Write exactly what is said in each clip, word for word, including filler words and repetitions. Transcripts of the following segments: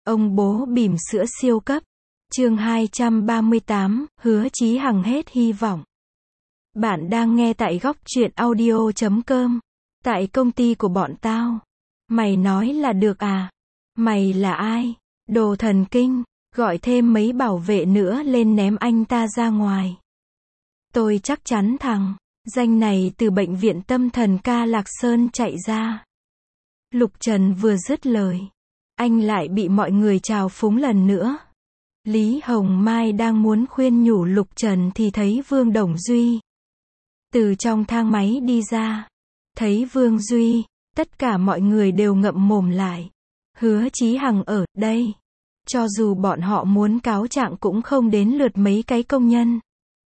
Ông bố bỉm sữa siêu cấp. Chương hai trăm ba mươi tám, Hứa Chí Hằng hết hy vọng. Bạn đang nghe tại góc truyện audio chấm com. Tại công ty của bọn tao. Mày nói là được à? Mày là ai? Đồ thần kinh, gọi thêm mấy bảo vệ nữa lên ném anh ta ra ngoài. Tôi chắc chắn thằng danh này từ bệnh viện tâm thần Ca Lạc Sơn chạy ra. Lục Trần vừa dứt lời, anh lại bị mọi người trào phúng lần nữa. Lý Hồng Mai đang muốn khuyên nhủ Lục Trần thì thấy Vương Đồng Duy từ trong thang máy đi ra. Thấy Vương Duy, tất cả mọi người đều ngậm mồm lại. Hứa Chí Hằng ở đây. Cho dù bọn họ muốn cáo trạng cũng không đến lượt mấy cái công nhân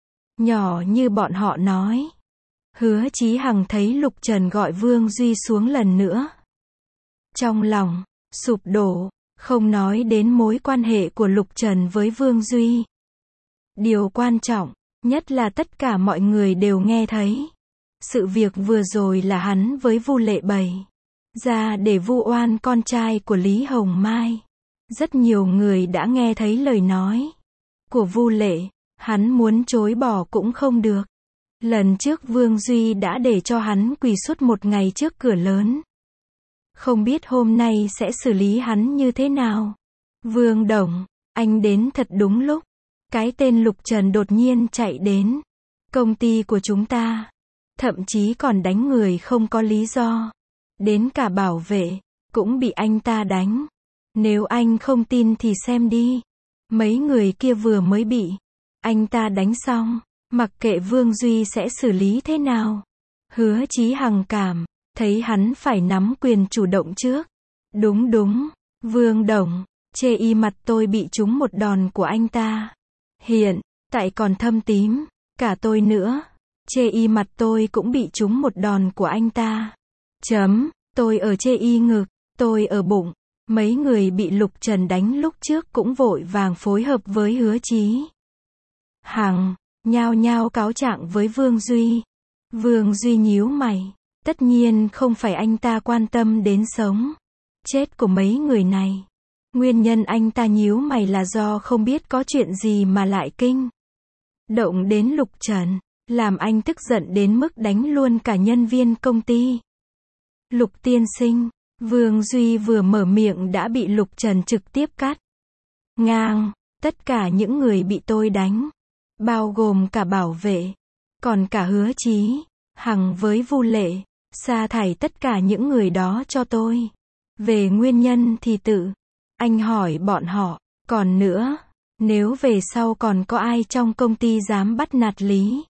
nhỏ như bọn họ nói. Hứa Chí Hằng thấy Lục Trần gọi Vương Duy xuống lần nữa. Trong lòng sụp đổ, không nói đến mối quan hệ của Lục Trần với Vương Duy. Điều quan trọng nhất là tất cả mọi người đều nghe thấy. Sự việc vừa rồi là hắn với Vu Lệ bày ra để vu oan con trai của Lý Hồng Mai. Rất nhiều người đã nghe thấy lời nói của Vu Lệ, hắn muốn chối bỏ cũng không được. Lần trước Vương Duy đã để cho hắn quỳ suốt một ngày trước cửa lớn. Không biết hôm nay sẽ xử lý hắn như thế nào. Vương Đồng, anh đến thật đúng lúc. Cái tên Lục Trần đột nhiên chạy đến công ty của chúng ta. Thậm chí còn đánh người không có lý do. Đến cả bảo vệ cũng bị anh ta đánh. Nếu anh không tin thì xem đi. Mấy người kia vừa mới bị anh ta đánh xong. Mặc kệ Vương Duy sẽ xử lý thế nào. Hứa Chí Hằng cảm thấy hắn phải nắm quyền chủ động trước. Đúng đúng, Vương Đồng, chê y mặt tôi bị trúng một đòn của anh ta. Hiện tại còn thâm tím, cả tôi nữa. Chê y mặt tôi cũng bị trúng một đòn của anh ta. Chấm, tôi ở chê y ngực, tôi ở bụng. Mấy người bị Lục Trần đánh lúc trước cũng vội vàng phối hợp với Hứa Chí Hằng, nhao nhao cáo trạng với Vương Duy. Vương Duy nhíu mày. Tất nhiên không phải anh ta quan tâm đến sống chết của mấy người này. Nguyên nhân anh ta nhíu mày là do không biết có chuyện gì mà lại kinh động đến Lục Trần, làm anh tức giận đến mức đánh luôn cả nhân viên công ty. Lục tiên sinh, Vương Duy vừa mở miệng đã bị Lục Trần trực tiếp cắt ngang. Tất cả những người bị tôi đánh, bao gồm cả bảo vệ, còn cả Hứa Chí Hằng với Vu Lệ, sa thải tất cả những người đó cho tôi. Về nguyên nhân thì tự anh hỏi bọn họ. Còn nữa, nếu về sau còn có ai trong công ty dám bắt nạt Lý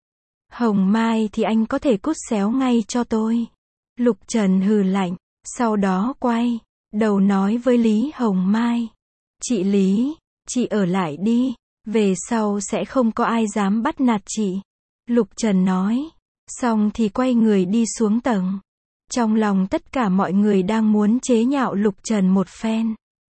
Hồng Mai thì anh có thể cút xéo ngay cho tôi. Lục Trần hừ lạnh, sau đó quay đầu nói với Lý Hồng Mai. Chị Lý, chị ở lại đi. Về sau sẽ không có ai dám bắt nạt chị. Lục Trần nói. Xong thì quay người đi xuống tầng. Trong lòng tất cả mọi người đang muốn chế nhạo Lục Trần một phen.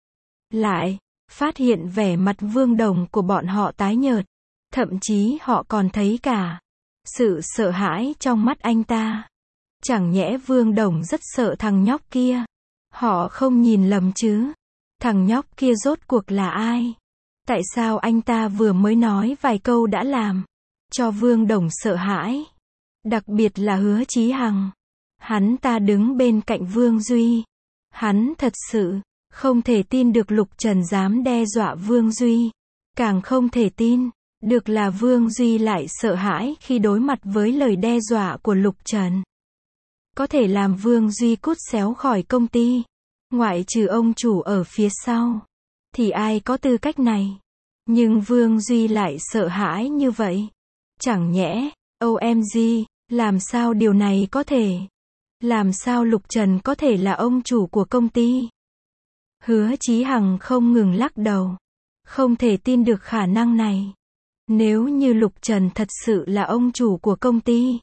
Lại phát hiện vẻ mặt Vương Đồng của bọn họ tái nhợt. Thậm chí họ còn thấy cả sự sợ hãi trong mắt anh ta. Chẳng nhẽ Vương Đồng rất sợ thằng nhóc kia. Họ không nhìn lầm chứ. Thằng nhóc kia rốt cuộc là ai? Tại sao anh ta vừa mới nói vài câu đã làm cho Vương Đồng sợ hãi? Đặc biệt là Hứa Chí Hằng. Hắn ta đứng bên cạnh Vương Duy. Hắn thật sự không thể tin được Lục Trần dám đe dọa Vương Duy. Càng không thể tin được là Vương Duy lại sợ hãi khi đối mặt với lời đe dọa của Lục Trần. Có thể làm Vương Duy cút xéo khỏi công ty. Ngoại trừ ông chủ ở phía sau. Thì ai có tư cách này? Nhưng Vương Duy lại sợ hãi như vậy. Chẳng nhẽ, ô em giê, làm sao điều này có thể? Làm sao Lục Trần có thể là ông chủ của công ty? Hứa Chí Hằng không ngừng lắc đầu. Không thể tin được khả năng này. Nếu như Lục Trần thật sự là ông chủ của công ty,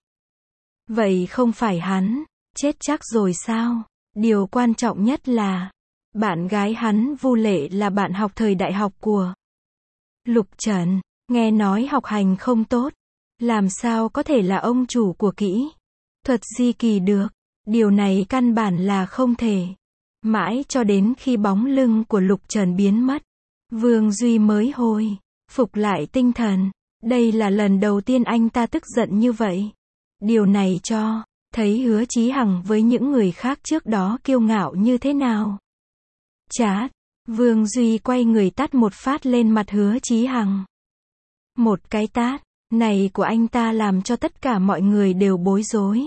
vậy không phải hắn chết chắc rồi sao? Điều quan trọng nhất là bạn gái hắn Vu Lệ là bạn học thời đại học của Lục Trần. Nghe nói học hành không tốt. Làm sao có thể là ông chủ của kỹ thuật di kỳ được? Điều này căn bản là không thể. Mãi cho đến khi bóng lưng của Lục Trần biến mất, Vương Duy mới hồi phục lại tinh thần. Đây là lần đầu tiên anh ta tức giận như vậy. Điều này cho thấy Hứa Chí Hằng với những người khác trước đó kiêu ngạo như thế nào. Chát, Vương Duy quay người tát một phát lên mặt Hứa Chí Hằng. Một cái tát này của anh ta làm cho tất cả mọi người đều bối rối.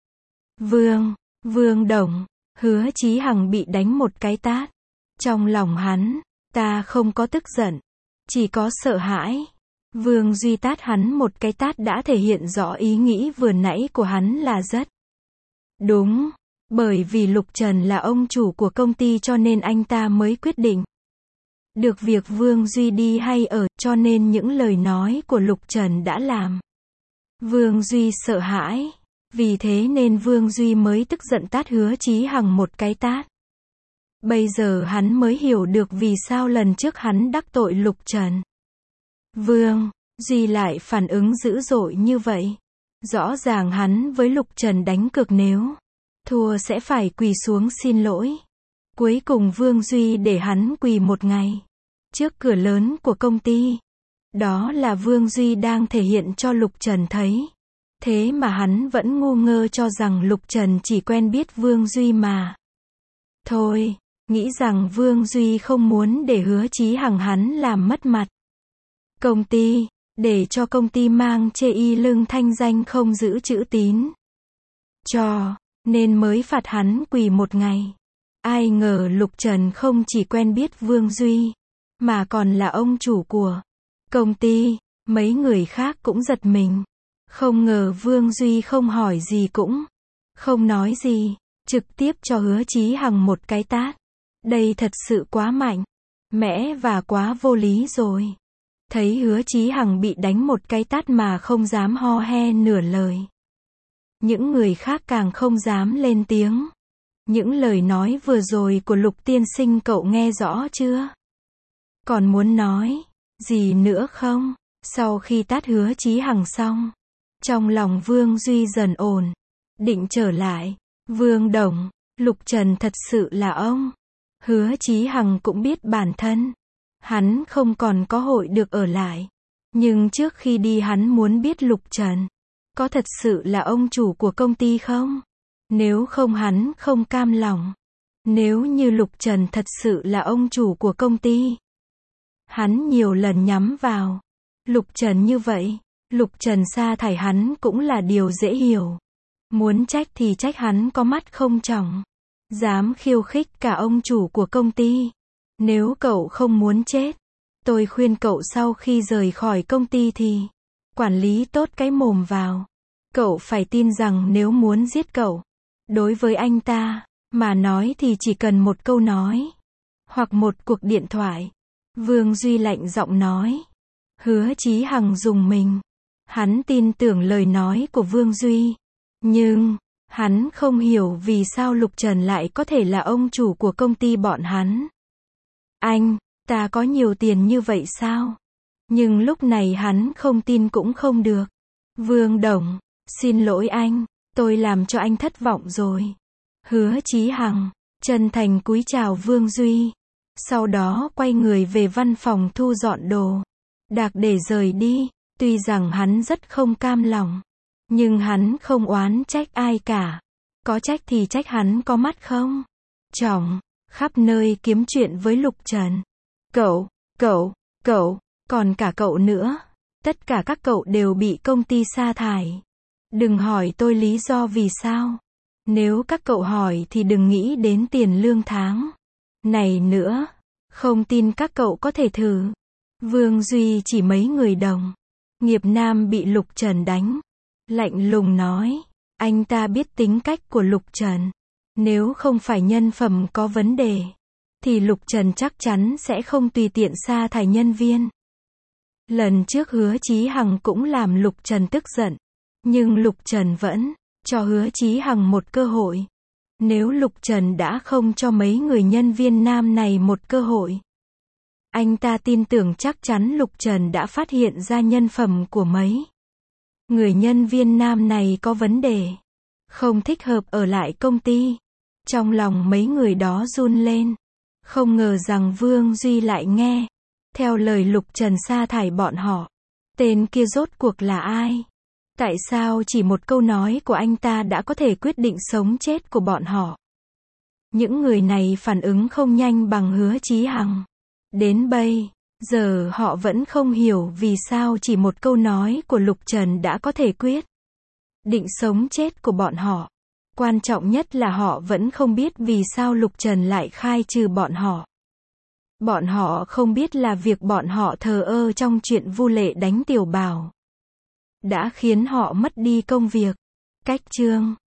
Vương, Vương Đồng, Hứa Chí Hằng bị đánh một cái tát. Trong lòng hắn, ta không có tức giận, chỉ có sợ hãi. Vương Duy tát hắn một cái tát đã thể hiện rõ ý nghĩ vừa nãy của hắn là rất đúng. Bởi vì Lục Trần là ông chủ của công ty cho nên anh ta mới quyết định được việc Vương Duy đi hay ở, cho nên những lời nói của Lục Trần đã làm Vương Duy sợ hãi. Vì thế nên Vương Duy mới tức giận tát Hứa Chí Hằng một cái tát. Bây giờ hắn mới hiểu được vì sao lần trước hắn đắc tội Lục Trần, Vương Duy lại phản ứng dữ dội như vậy. Rõ ràng hắn với Lục Trần đánh cược nếu thua sẽ phải quỳ xuống xin lỗi. Cuối cùng Vương Duy để hắn quỳ một ngày trước cửa lớn của công ty. Đó là Vương Duy đang thể hiện cho Lục Trần thấy. Thế mà hắn vẫn ngu ngơ cho rằng Lục Trần chỉ quen biết Vương Duy mà thôi, nghĩ rằng Vương Duy không muốn để Hứa Chí Hằng hắn làm mất mặt công ty, để cho công ty mang chê y lưng thanh danh không giữ chữ tín. Cho nên mới phạt hắn quỳ một ngày. Ai ngờ Lục Trần không chỉ quen biết Vương Duy, mà còn là ông chủ của công ty. Mấy người khác cũng giật mình. Không ngờ Vương Duy không hỏi gì cũng không nói gì, trực tiếp cho Hứa Chí Hằng một cái tát. Đây thật sự quá mạnh mẽ và quá vô lý rồi. Thấy Hứa Chí Hằng bị đánh một cái tát mà không dám ho he nửa lời. Những người khác càng không dám lên tiếng. Những lời nói vừa rồi của Lục tiên sinh cậu nghe rõ chưa? Còn muốn nói gì nữa không? Sau khi tát Hứa Chí Hằng xong, trong lòng Vương Duy dần ổn định trở lại. Vương Đồng, Lục Trần thật sự là ông. Hứa Chí Hằng cũng biết bản thân hắn không còn có hội được ở lại. Nhưng trước khi đi hắn muốn biết Lục Trần có thật sự là ông chủ của công ty không? Nếu không hắn không cam lòng. Nếu như Lục Trần thật sự là ông chủ của công ty, hắn nhiều lần nhắm vào Lục Trần như vậy, Lục Trần sa thải hắn cũng là điều dễ hiểu. Muốn trách thì trách hắn có mắt không tròng, dám khiêu khích cả ông chủ của công ty. Nếu cậu không muốn chết, tôi khuyên cậu sau khi rời khỏi công ty thì quản lý tốt cái mồm vào. Cậu phải tin rằng nếu muốn giết cậu, đối với anh ta mà nói thì chỉ cần một câu nói hoặc một cuộc điện thoại. Vương Duy lạnh giọng nói. Hứa Chí Hằng rùng mình. Hắn tin tưởng lời nói của Vương Duy, nhưng hắn không hiểu vì sao Lục Trần lại có thể là ông chủ của công ty bọn hắn. Anh ta có nhiều tiền như vậy sao? Nhưng lúc này hắn không tin cũng không được. Vương Đồng, xin lỗi anh, tôi làm cho anh thất vọng rồi. Hứa Chí Hằng chân thành cúi chào Vương Duy, sau đó quay người về văn phòng thu dọn đồ đạc để rời đi. Tuy rằng hắn rất không cam lòng, nhưng hắn không oán trách ai cả. Có trách thì trách hắn có mắt không tròng, khắp nơi kiếm chuyện với Lục Trần. Cậu, cậu, cậu, còn cả cậu nữa. Tất cả các cậu đều bị công ty sa thải. Đừng hỏi tôi lý do vì sao. Nếu các cậu hỏi thì đừng nghĩ đến tiền lương tháng này nữa. Không tin các cậu có thể thử. Vương Duy chỉ mấy người đồng nghiệp nam bị Lục Trần đánh, lạnh lùng nói. Anh ta biết tính cách của Lục Trần. Nếu không phải nhân phẩm có vấn đề, thì Lục Trần chắc chắn sẽ không tùy tiện sa thải nhân viên. Lần trước Hứa Chí Hằng cũng làm Lục Trần tức giận, nhưng Lục Trần vẫn cho Hứa Chí Hằng một cơ hội. Nếu Lục Trần đã không cho mấy người nhân viên nam này một cơ hội, anh ta tin tưởng chắc chắn Lục Trần đã phát hiện ra nhân phẩm của mấy người nhân viên nam này có vấn đề, không thích hợp ở lại công ty. Trong lòng mấy người đó run lên. Không ngờ rằng Vương Duy lại nghe theo lời Lục Trần sa thải bọn họ. Tên kia rốt cuộc là ai? Tại sao chỉ một câu nói của anh ta đã có thể quyết định sống chết của bọn họ? Những người này phản ứng không nhanh bằng Hứa Chí Hằng. Đến bây giờ họ vẫn không hiểu vì sao chỉ một câu nói của Lục Trần đã có thể quyết định sống chết của bọn họ. Quan trọng nhất là họ vẫn không biết vì sao Lục Trần lại khai trừ bọn họ. Bọn họ không biết là việc bọn họ thờ ơ trong chuyện Vu Lệ đánh Tiểu Bảo đã khiến họ mất đi công việc. Cách chương